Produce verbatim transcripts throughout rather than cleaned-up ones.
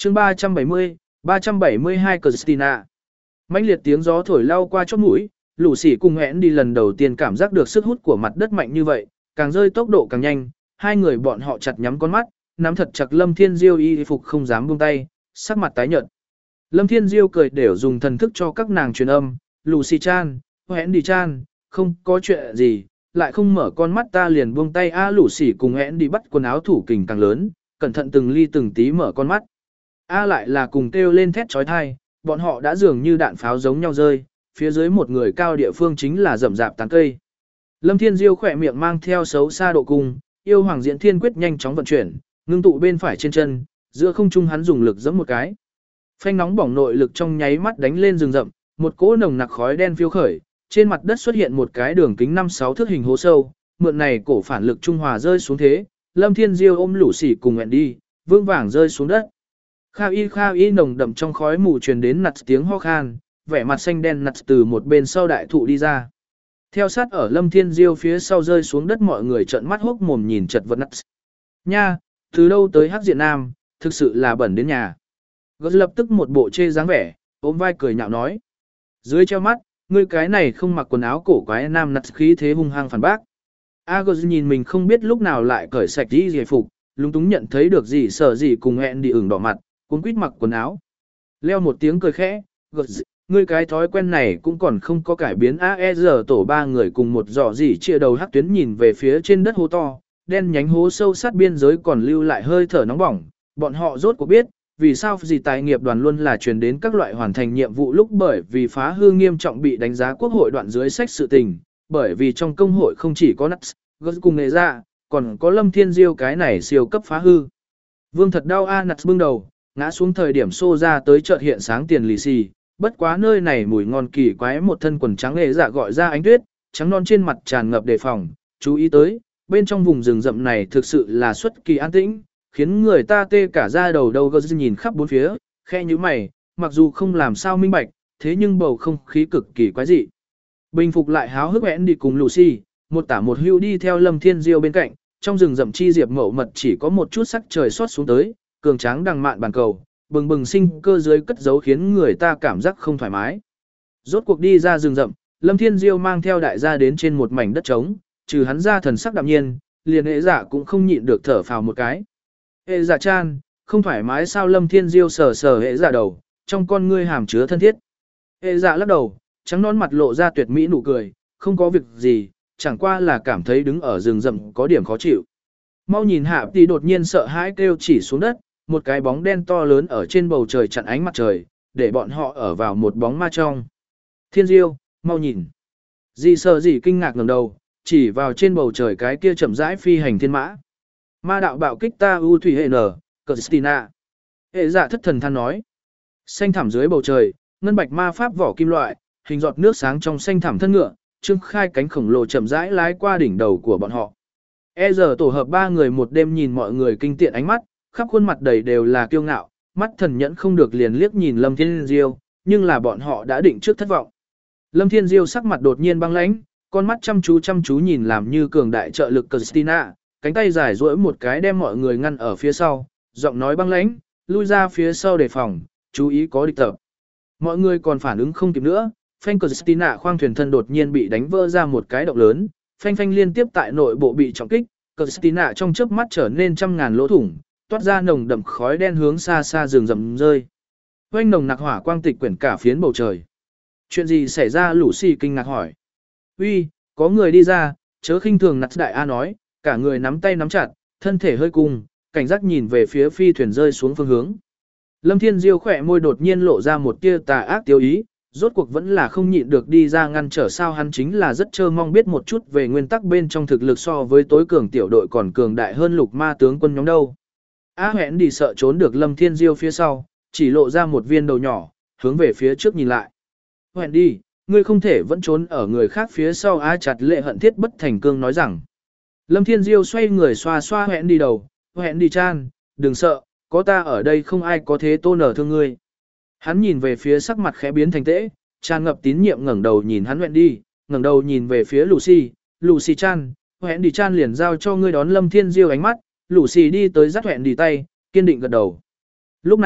chương ba trăm bảy mươi, ba trăm bảy mươi hai Christina. Mãnh liệt tiếng gió thổi lao qua chóp mũi, Lũ Sỉ cùng hẹn đi lần đầu tiên cảm giác được sức hút của mặt đất mạnh như vậy, càng rơi tốc độ càng nhanh, hai người bọn họ chặt nhắm con mắt, nắm thật chặt Lâm Thiên Diêu y phục không dám buông tay, sắc mặt tái nhợt. Lâm Thiên Diêu cười đều dùng thần thức cho các nàng truyền âm, Lũ Sỉ chan, hẹn đi chan, không có chuyện gì, lại không mở con mắt ta liền buông tay a Lũ Sỉ cùng hẹn đi bắt quần áo thủ kình càng lớn, cẩn thận từng ly từng tí mở con mắt. A lại là cùng kêu lên thét chói tai, bọn họ đã dường như đạn pháo giống nhau rơi, phía dưới một người cao địa phương chính là rậm rạp tán cây. Lâm Thiên Diêu khỏe miệng mang theo xấu xa độ cung, yêu hoàng diễn thiên quyết nhanh chóng vận chuyển, ngưng tụ bên phải trên chân, giữa không trung hắn dùng lực giẫm một cái. Phanh nóng bỏng nội lực trong nháy mắt đánh lên rừng rậm, một cỗ nồng nặc khói đen phiêu khởi, trên mặt đất xuất hiện một cái đường kính năm sáu thước hình hố sâu, mượn này cổ phản lực trung hòa rơi xuống thế, Lâm Thiên Diêu ôm Lũ Sỉ cùng hẹn đi, vương vàng rơi xuống đất. Kha y kha y nồng đậm trong khói mù truyền đến nặt tiếng ho khan, vẻ mặt xanh đen nặt từ một bên sau đại thụ đi ra. Theo sát ở Lâm Thiên Diêu phía sau rơi xuống đất mọi người trợn mắt hốc mồm nhìn chật vật nặt. Nha, từ đâu tới hắc diện nam, thực sự là bẩn đến nhà. Gớt lập tức một bộ chê dáng vẻ, ôm vai cười nhạo nói. Dưới treo mắt, ngươi cái này không mặc quần áo cổ quái nam nặt khí thế hung hăng phản bác. Agos nhìn mình không biết lúc nào lại cởi sạch đi giải phục, lúng túng nhận thấy được gì sợ gì cùng hẹn đi ửng đỏ mặt, cuốn quýt mặc quần áo. Leo một tiếng cười khẽ, gật ngươi cái thói quen này cũng còn không có cải biến a e giờ tổ ba người cùng một giỏ gì chia đầu hắc tuyến nhìn về phía trên đất hố to, đen nhánh hố sâu sát biên giới còn lưu lại hơi thở nóng bỏng, bọn họ rốt cuộc biết, vì sao gì tài nghiệp đoàn luôn là truyền đến các loại hoàn thành nhiệm vụ lúc bởi vì phá hư nghiêm trọng bị đánh giá quốc hội đoạn dưới sách sự tình, bởi vì trong công hội không chỉ có Nuts, gật cùng nghệ ra, còn có Lâm Thiên Diêu cái này siêu cấp phá hư. Vương thật đau a Nuts bưng đầu, ngã xuống thời điểm xô ra tới chợt hiện sáng tiền lì xì, bất quá nơi này mùi ngon kỳ quái một thân quần trắng nghệ dạ gọi ra ánh tuyết, trắng non trên mặt tràn ngập đề phòng, chú ý tới, bên trong vùng rừng rậm này thực sự là xuất kỳ an tĩnh, khiến người ta tê cả da đầu đầu gơ nhìn khắp bốn phía, khe như mày, mặc dù không làm sao minh bạch, thế nhưng bầu không khí cực kỳ quái dị. Bình phục lại háo hức hẹn đi cùng Lucy, một tả một hưu đi theo Lâm Thiên Diêu bên cạnh, trong rừng rậm chi diệp mậu mật chỉ có một chút sắc trời xót xuống tới, cường tráng đằng mạn bàn cầu, bừng bừng sinh cơ dưới cất giấu khiến người ta cảm giác không thoải mái. Rốt cuộc đi ra rừng rậm, Lâm Thiên Diêu mang theo đại gia đến trên một mảnh đất trống, trừ hắn ra thần sắc đạm nhiên, liền hệ dạ cũng không nhịn được thở phào một cái. Hệ dạ chan, không thoải mái sao? Lâm Thiên Diêu sờ sờ hệ dạ đầu, trong con ngươi hàm chứa thân thiết. Hệ dạ lắc đầu, trắng nón mặt lộ ra tuyệt mỹ nụ cười, không có việc gì, chẳng qua là cảm thấy đứng ở rừng rậm có điểm khó chịu. Mau nhìn hạ thì đột nhiên sợ hãi kêu chỉ xuống đất, một cái bóng đen to lớn ở trên bầu trời chặn ánh mặt trời, để bọn họ ở vào một bóng ma trong. Thiên Diêu, mau nhìn. Dì sợ dì kinh ngạc ngẩng đầu, chỉ vào trên bầu trời cái kia chậm rãi phi hành thiên mã. Ma đạo bạo kích ta u thủy hệ nở, Christina. Hệ dạ thất thần than nói. Xanh thẳm dưới bầu trời, ngân bạch ma pháp vỏ kim loại, hình giọt nước sáng trong xanh thẳm thân ngựa, trưng khai cánh khổng lồ chậm rãi lái qua đỉnh đầu của bọn họ. E giờ tổ hợp ba người một đêm nhìn mọi người kinh tiện ánh mắt, khắp khuôn mặt đầy đều là kiêu ngạo, mắt thần nhẫn không được liền liếc nhìn Lâm Thiên Diêu, nhưng là bọn họ đã định trước thất vọng. Lâm Thiên Diêu sắc mặt đột nhiên băng lãnh, con mắt chăm chú chăm chú nhìn làm như cường đại trợ lực Christina, cánh tay dài duỗi một cái đem mọi người ngăn ở phía sau, giọng nói băng lãnh, lui ra phía sau đề phòng, chú ý có địch tập. Mọi người còn phản ứng không kịp nữa, phanh Christina khoang thuyền thân đột nhiên bị đánh vỡ ra một cái động lớn, phanh phanh liên tiếp tại nội bộ bị trọng kích, Christina trong chớp mắt trở nên trăm ngàn lỗ thủng, toát ra nồng đậm khói đen hướng xa xa rừng rậm rơi. Oanh nồng nặc hỏa quang tịch quyển cả phiến bầu trời. Chuyện gì xảy ra? Lucy kinh ngạc hỏi. Uy, có người đi ra, chớ khinh thường nặt đại A nói, cả người nắm tay nắm chặt, thân thể hơi cung, cảnh giác nhìn về phía phi thuyền rơi xuống phương hướng. Lâm Thiên Diêu khỏe môi đột nhiên lộ ra một tia tà ác tiêu ý, rốt cuộc vẫn là không nhịn được đi ra ngăn trở sao hắn chính là rất trơ mong biết một chút về nguyên tắc bên trong thực lực so với tối cường tiểu đội còn cường đại hơn lục ma tướng quân nhóm đâu. A hẹn đi sợ trốn được Lâm Thiên Diêu phía sau, chỉ lộ ra một viên đầu nhỏ, hướng về phía trước nhìn lại. Hẹn đi, ngươi không thể vẫn trốn ở người khác phía sau. A chặt lệ hận thiết bất thành cương nói rằng. Lâm Thiên Diêu xoay người xoa xoa hẹn đi đầu, hẹn đi chan, đừng sợ, có ta ở đây không ai có thế tô nở thương ngươi. Hắn nhìn về phía sắc mặt khẽ biến thành tễ, tràn ngập tín nhiệm ngẩng đầu nhìn hắn hẹn đi, ngẩng đầu nhìn về phía Lucy, Lucy chan, hẹn đi chan liền giao cho ngươi đón Lâm Thiên Diêu ánh mắt. Lucy đi tới dắt hẹn đi tay, kiên định gật đầu. Lúc này,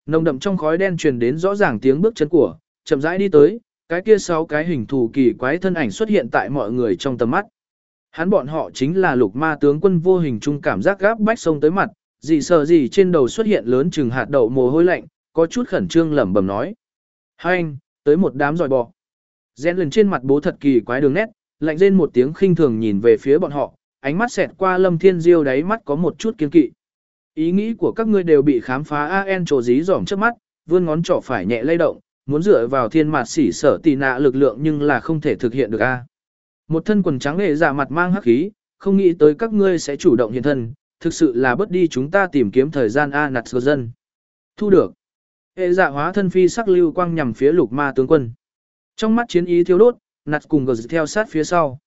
Nồng đậm trong khói đen truyền đến rõ ràng tiếng bước chân của, chậm rãi đi tới, cái kia sáu cái hình thù kỳ quái thân ảnh xuất hiện tại mọi người trong tầm mắt. Hắn bọn họ chính là lục ma tướng quân vô hình chung cảm giác gáp bách sông tới mặt, gì sợ gì trên đầu xuất hiện lớn chừng hạt đậu mồ hôi lạnh, có chút khẩn trương lẩm bẩm nói. Hai anh, tới một đám dòi bò. Rèn lần trên mặt bố thật kỳ quái đường nét, lạnh rên một tiếng khinh thường nhìn về phía bọn họ, ánh mắt xẹt qua Lâm Thiên Diêu đáy mắt có một chút kiên kỵ. Ý nghĩ của các ngươi đều bị khám phá a en trồ dí dỏm trước mắt, vươn ngón trỏ phải nhẹ lay động, muốn dựa vào thiên mạt xỉ sở tì nạ lực lượng nhưng là không thể thực hiện được a. Một thân quần trắng hề dạ mặt mang hắc khí, không nghĩ tới các ngươi sẽ chủ động hiện thân, thực sự là bất đi chúng ta tìm kiếm thời gian a nạt dân. Thu được. Hệ dạ hóa thân phi sắc lưu quang nhằm phía lục ma tướng quân. Trong mắt chiến ý thiêu đốt, nạt cùng gờ theo sát phía sau.